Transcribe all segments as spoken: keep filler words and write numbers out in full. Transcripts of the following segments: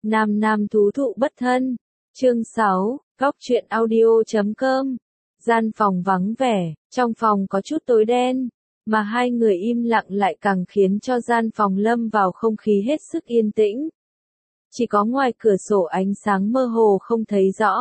Nam nam thú thụ bất thân. Chương sáu, góc truyện audio chấm com. Gian phòng vắng vẻ, trong phòng có chút tối đen, mà hai người im lặng lại càng khiến cho gian phòng lâm vào không khí hết sức yên tĩnh. Chỉ có ngoài cửa sổ ánh sáng mơ hồ không thấy rõ.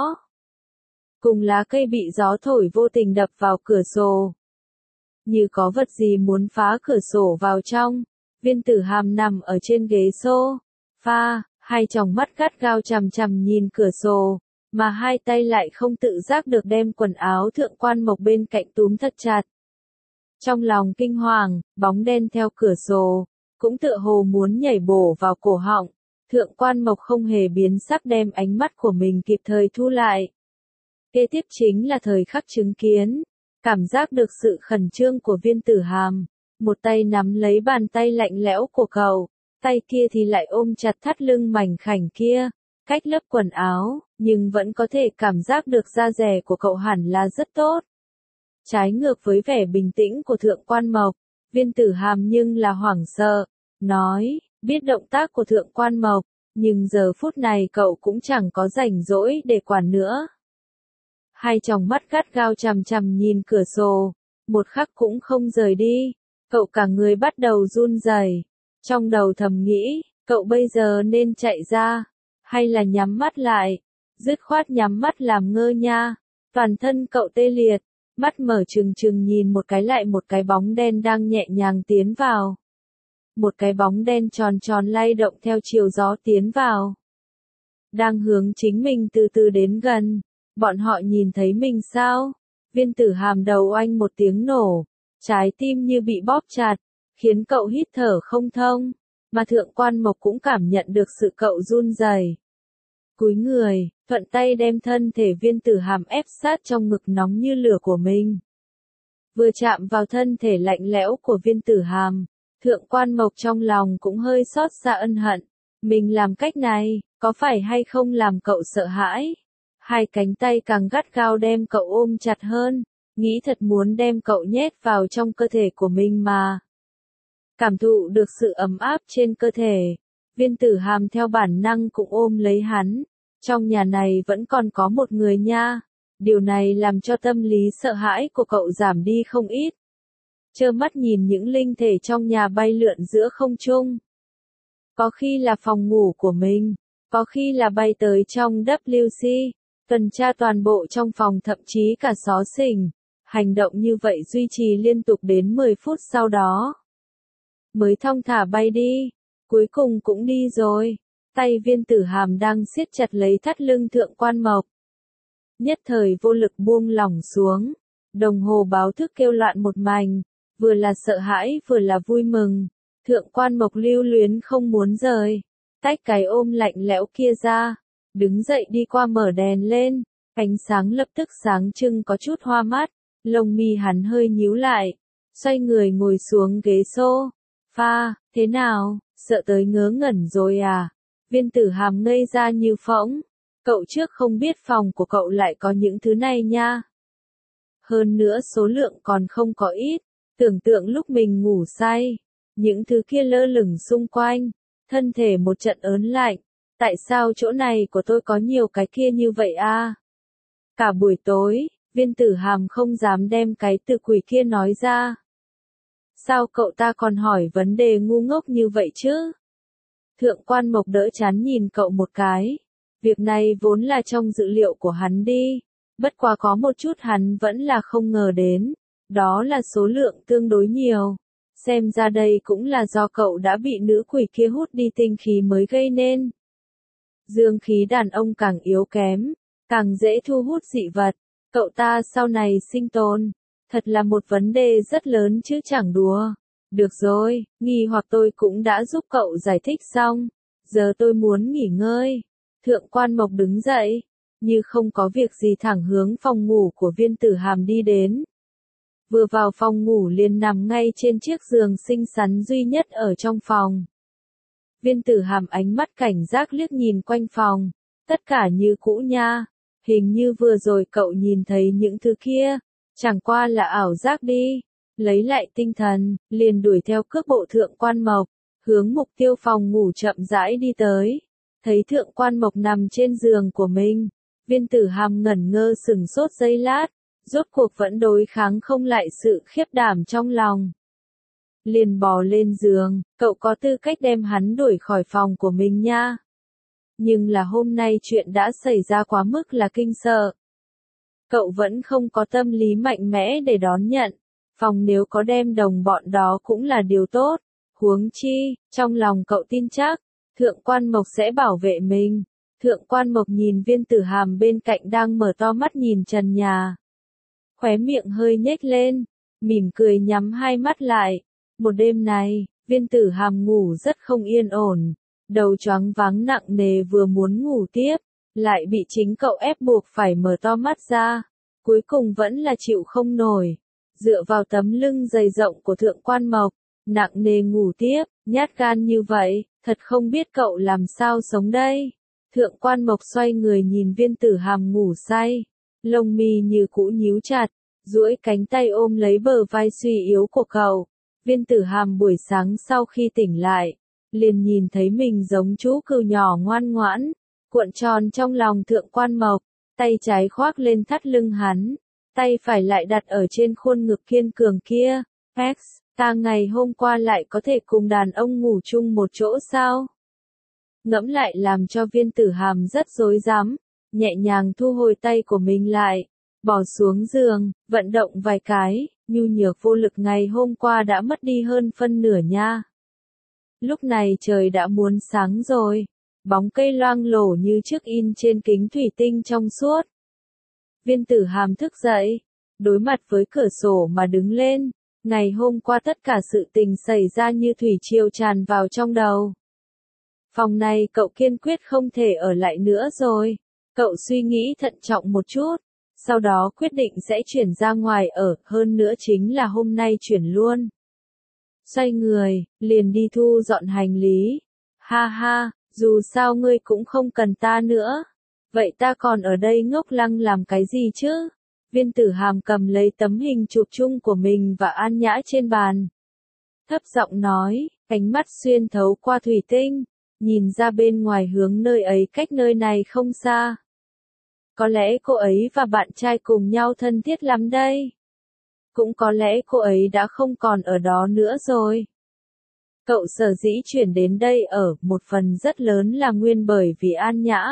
Cùng lá cây bị gió thổi vô tình đập vào cửa sổ. Như có vật gì muốn phá cửa sổ vào trong. Viên Tử Hàm nằm ở trên ghế sofa, hai tròng mắt gắt gao chằm chằm nhìn cửa sổ, mà hai tay lại không tự giác được đem quần áo Thượng Quan Mộc bên cạnh túm thật chặt. Trong lòng kinh hoàng, bóng đen theo cửa sổ, cũng tựa hồ muốn nhảy bổ vào cổ họng. Thượng Quan Mộc không hề biến sắc đem ánh mắt của mình kịp thời thu lại. Kế tiếp chính là thời khắc chứng kiến, cảm giác được sự khẩn trương của Viên Tử Hàm, một tay nắm lấy bàn tay lạnh lẽo của cậu, tay kia thì lại ôm chặt thắt lưng mảnh khảnh kia, cách lớp quần áo, nhưng vẫn có thể cảm giác được da dẻ của cậu hẳn là rất tốt. Trái ngược với vẻ bình tĩnh của Thượng Quan Mộc, Viên Tử Hàm nhưng là hoảng sợ, nói, biết động tác của Thượng Quan Mộc, nhưng giờ phút này cậu cũng chẳng có rảnh rỗi để quản nữa. Hai tròng mắt gắt gao chằm chằm nhìn cửa sổ, một khắc cũng không rời đi, cậu cả người bắt đầu run rẩy, trong đầu thầm nghĩ, cậu bây giờ nên chạy ra, hay là nhắm mắt lại, dứt khoát nhắm mắt làm ngơ nha, toàn thân cậu tê liệt, mắt mở trừng trừng nhìn một cái lại một cái bóng đen đang nhẹ nhàng tiến vào. Một cái bóng đen tròn tròn lay động theo chiều gió tiến vào. Đang hướng chính mình từ từ đến gần. Bọn họ nhìn thấy mình sao? Viên Tử Hàm đầu oanh một tiếng nổ. Trái tim như bị bóp chặt. Khiến cậu hít thở không thông. Mà Thượng Quan Mộc cũng cảm nhận được sự cậu run rẩy. Cúi người, thuận tay đem thân thể Viên Tử Hàm ép sát trong ngực nóng như lửa của mình. Vừa chạm vào thân thể lạnh lẽo của Viên Tử Hàm. Thượng Quan Mộc trong lòng cũng hơi xót xa ân hận. Mình làm cách này, có phải hay không làm cậu sợ hãi? Hai cánh tay càng gắt gao đem cậu ôm chặt hơn, nghĩ thật muốn đem cậu nhét vào trong cơ thể của mình mà. Cảm thụ được sự ấm áp trên cơ thể, Viên Tử Hàm theo bản năng cũng ôm lấy hắn. Trong nhà này vẫn còn có một người nha. Điều này làm cho tâm lý sợ hãi của cậu giảm đi không ít. Trơ mắt nhìn những linh thể trong nhà bay lượn giữa không trung. Có khi là phòng ngủ của mình, có khi là bay tới trong W C, tuần tra toàn bộ trong phòng thậm chí cả xó xỉnh. Hành động như vậy duy trì liên tục đến mười phút sau đó. Mới thong thả bay đi, cuối cùng cũng đi rồi. Tay Viên Tử Hàm đang siết chặt lấy thắt lưng Thượng Quan Mộc. Nhất thời vô lực buông lỏng xuống, đồng hồ báo thức kêu loạn một mảnh. Vừa là sợ hãi vừa là vui mừng. Thượng Quan Mộc lưu luyến không muốn rời. Tách cái ôm lạnh lẽo kia ra. Đứng dậy đi qua mở đèn lên. Ánh sáng lập tức sáng trưng có chút hoa mắt. Lông mi hắn hơi nhíu lại. Xoay người ngồi xuống ghế sofa. Thế nào, sợ tới ngớ ngẩn rồi à? Viên Tử Hàm ngây ra như phỗng. Cậu trước không biết phòng của cậu lại có những thứ này nha. Hơn nữa số lượng còn không có ít. Tưởng tượng lúc mình ngủ say, những thứ kia lơ lửng xung quanh, thân thể một trận ớn lạnh, tại sao chỗ này của tôi có nhiều cái kia như vậy a? Cả buổi tối, Viên Tử Hàm không dám đem cái từ quỷ kia nói ra. Sao cậu ta còn hỏi vấn đề ngu ngốc như vậy chứ? Thượng Quan Mộc đỡ chán nhìn cậu một cái, việc này vốn là trong dự liệu của hắn đi, bất quá có một chút hắn vẫn là không ngờ đến. Đó là số lượng tương đối nhiều. Xem ra đây cũng là do cậu đã bị nữ quỷ kia hút đi tinh khí mới gây nên. Dương khí đàn ông càng yếu kém, càng dễ thu hút dị vật. Cậu ta sau này sinh tồn, thật là một vấn đề rất lớn chứ chẳng đùa. Được rồi, nghi hoặc tôi cũng đã giúp cậu giải thích xong. Giờ tôi muốn nghỉ ngơi. Thượng Quan Mộc đứng dậy, như không có việc gì thẳng hướng phòng ngủ của Viên Tử Hàm đi đến. Vừa vào phòng ngủ liền nằm ngay trên chiếc giường xinh xắn duy nhất ở trong phòng. Viên Tử Hàm ánh mắt cảnh giác liếc nhìn quanh phòng, tất cả như cũ nha, hình như vừa rồi cậu nhìn thấy những thứ kia, chẳng qua là ảo giác đi. Lấy lại tinh thần, liền đuổi theo cước bộ Thượng Quan Mộc, hướng mục tiêu phòng ngủ chậm rãi đi tới. Thấy Thượng Quan Mộc nằm trên giường của mình, Viên Tử Hàm ngẩn ngơ sừng sốt giây lát, rốt cuộc vẫn đối kháng không lại sự khiếp đảm trong lòng. Liền bò lên giường, cậu có tư cách đem hắn đuổi khỏi phòng của mình nha. Nhưng là hôm nay chuyện đã xảy ra quá mức là kinh sợ. Cậu vẫn không có tâm lý mạnh mẽ để đón nhận. Phòng nếu có đem đồng bọn đó cũng là điều tốt. Huống chi, trong lòng cậu tin chắc, Thượng Quan Mộc sẽ bảo vệ mình. Thượng Quan Mộc nhìn Viên Tử Hàm bên cạnh đang mở to mắt nhìn trần nhà. Khóe miệng hơi nhếch lên, mỉm cười nhắm hai mắt lại. Một đêm này, Viên Tử Hàm ngủ rất không yên ổn. Đầu choáng váng nặng nề vừa muốn ngủ tiếp, lại bị chính cậu ép buộc phải mở to mắt ra. Cuối cùng vẫn là chịu không nổi. Dựa vào tấm lưng dày rộng của Thượng Quan Mộc, nặng nề ngủ tiếp, nhát gan như vậy, thật không biết cậu làm sao sống đây. Thượng Quan Mộc xoay người nhìn Viên Tử Hàm ngủ say, lông mi như cũ nhíu chặt, duỗi cánh tay ôm lấy bờ vai suy yếu của cậu. Viên Tử Hàm buổi sáng sau khi tỉnh lại, liền nhìn thấy mình giống chú cừu nhỏ ngoan ngoãn, cuộn tròn trong lòng Thượng Quan Mộc, tay trái khoác lên thắt lưng hắn, tay phải lại đặt ở trên khuôn ngực kiên cường kia. X, ta ngày hôm qua lại có thể cùng đàn ông ngủ chung một chỗ sao? Ngẫm lại làm cho Viên Tử Hàm rất rối rắm, nhẹ nhàng thu hồi tay của mình lại, bỏ xuống giường, vận động vài cái, nhu nhược vô lực ngày hôm qua đã mất đi hơn phân nửa nha. Lúc này trời đã muốn sáng rồi, bóng cây loang lổ như chiếc in trên kính thủy tinh trong suốt. Viên Tử Hàm thức dậy, đối mặt với cửa sổ mà đứng lên, ngày hôm qua tất cả sự tình xảy ra như thủy triều tràn vào trong đầu. Phòng này cậu kiên quyết không thể ở lại nữa rồi, cậu suy nghĩ thận trọng một chút, sau đó quyết định sẽ chuyển ra ngoài ở, hơn nữa chính là hôm nay chuyển luôn. Xoay người, liền đi thu dọn hành lý. Ha ha, dù sao ngươi cũng không cần ta nữa. Vậy ta còn ở đây ngốc lăng làm cái gì chứ? Viên Tử Hàm cầm lấy tấm hình chụp chung của mình và An Nhã trên bàn. Thấp giọng nói, ánh mắt xuyên thấu qua thủy tinh, nhìn ra bên ngoài hướng nơi ấy cách nơi này không xa. Có lẽ cô ấy và bạn trai cùng nhau thân thiết lắm đây. Cũng có lẽ cô ấy đã không còn ở đó nữa rồi. Cậu sở dĩ chuyển đến đây ở, một phần rất lớn là nguyên bởi vì An Nhã.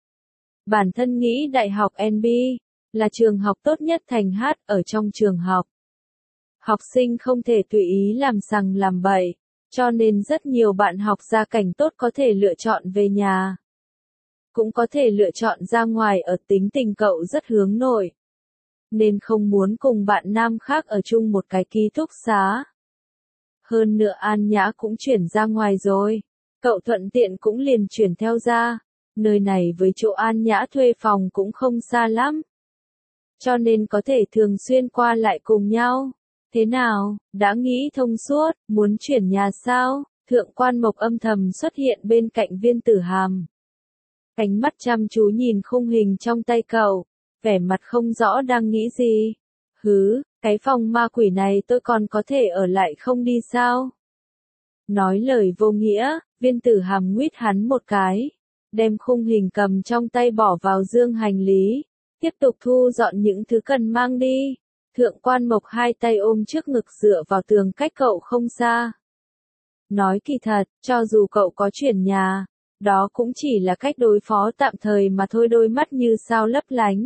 Bản thân nghĩ Đại học en bê là trường học tốt nhất thành hát ở trong trường học. Học sinh không thể tùy ý làm sằng làm bậy, cho nên rất nhiều bạn học gia cảnh tốt có thể lựa chọn về nhà. Cũng có thể lựa chọn ra ngoài ở, tính tình cậu rất hướng nội, nên không muốn cùng bạn nam khác ở chung một cái ký túc xá. Hơn nữa An Nhã cũng chuyển ra ngoài rồi, cậu thuận tiện cũng liền chuyển theo ra, nơi này với chỗ An Nhã thuê phòng cũng không xa lắm. Cho nên có thể thường xuyên qua lại cùng nhau. Thế nào, đã nghĩ thông suốt, muốn chuyển nhà sao? Thượng Quan Mộc âm thầm xuất hiện bên cạnh Viên Tử Hàm. Ánh mắt chăm chú nhìn khung hình trong tay cậu, vẻ mặt không rõ đang nghĩ gì. Hứ, cái phòng ma quỷ này tôi còn có thể ở lại không đi sao? Nói lời vô nghĩa, Viên Tử Hàm nguyết hắn một cái, đem khung hình cầm trong tay bỏ vào dương hành lý, tiếp tục thu dọn những thứ cần mang đi. Thượng Quan Mộc hai tay ôm trước ngực dựa vào tường cách cậu không xa. Nói kỳ thật, cho dù cậu có chuyển nhà, đó cũng chỉ là cách đối phó tạm thời mà thôi. Đôi mắt như sao lấp lánh,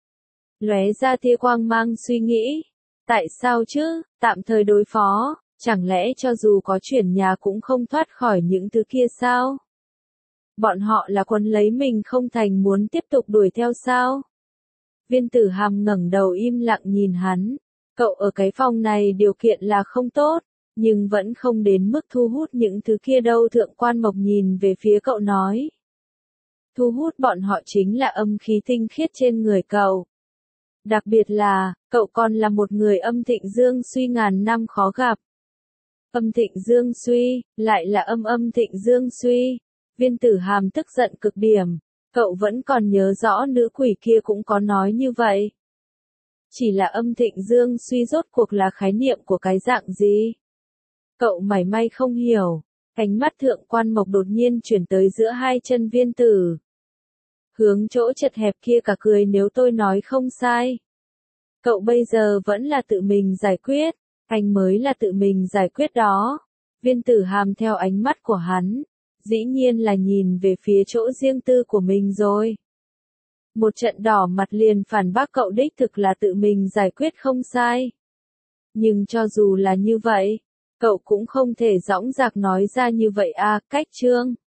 lóe ra tia quang mang suy nghĩ. Tại sao chứ, tạm thời đối phó, chẳng lẽ cho dù có chuyển nhà cũng không thoát khỏi những thứ kia sao? Bọn họ là quấn lấy mình không thành muốn tiếp tục đuổi theo sao? Viên Tử Hàm ngẩng đầu im lặng nhìn hắn. Cậu ở cái phòng này điều kiện là không tốt, nhưng vẫn không đến mức thu hút những thứ kia đâu. Thượng Quan Mộc nhìn về phía cậu nói. Thu hút bọn họ chính là âm khí tinh khiết trên người cậu. Đặc biệt là, cậu còn là một người âm thịnh dương suy ngàn năm khó gặp. Âm thịnh dương suy, lại là âm âm thịnh dương suy. Viên Tử Hàm tức giận cực điểm. Cậu vẫn còn nhớ rõ nữ quỷ kia cũng có nói như vậy. Chỉ là âm thịnh dương suy rốt cuộc là khái niệm của cái dạng gì? Cậu mảy may không hiểu. Ánh mắt thượng quan mộc đột nhiên chuyển tới giữa hai chân viên tử. Hướng chỗ chật hẹp kia cả cười nếu tôi nói không sai. Cậu bây giờ vẫn là tự mình giải quyết, anh mới là tự mình giải quyết đó. Viên tử hàm theo ánh mắt của hắn, dĩ nhiên là nhìn về phía chỗ riêng tư của mình rồi. Một trận đỏ mặt liền phản bác cậu đích thực là tự mình giải quyết không sai. Nhưng cho dù là như vậy, cậu cũng không thể dõng dạc nói ra như vậy à, cách trương.